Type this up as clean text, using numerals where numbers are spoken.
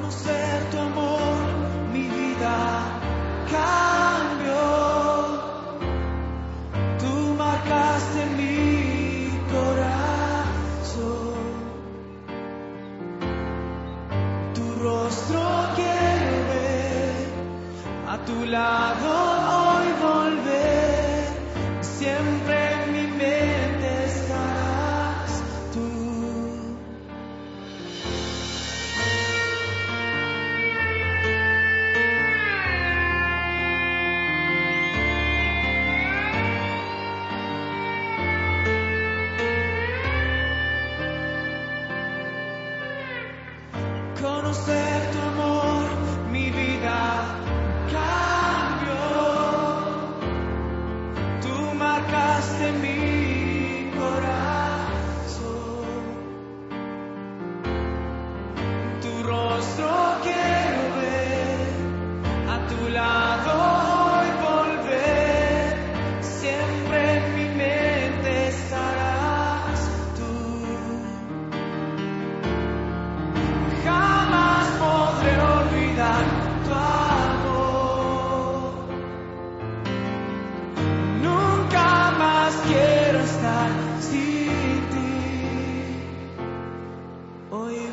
Conocer tu amor, mi vida cambió. Tú marcaste mi corazón. Tu rostro quiero ver, a tu lado hoy volver. Siempre en mi mente estarás tú. Conocer tu amor, mi vida cambió. Tú marcaste mi corazón. Tu rostro quiero ver, a tu lado hoy volver. Siempre en mi mente estarás tú. Jamás podré olvidar tu amor. Nunca más quiero estar sin ti. Hoy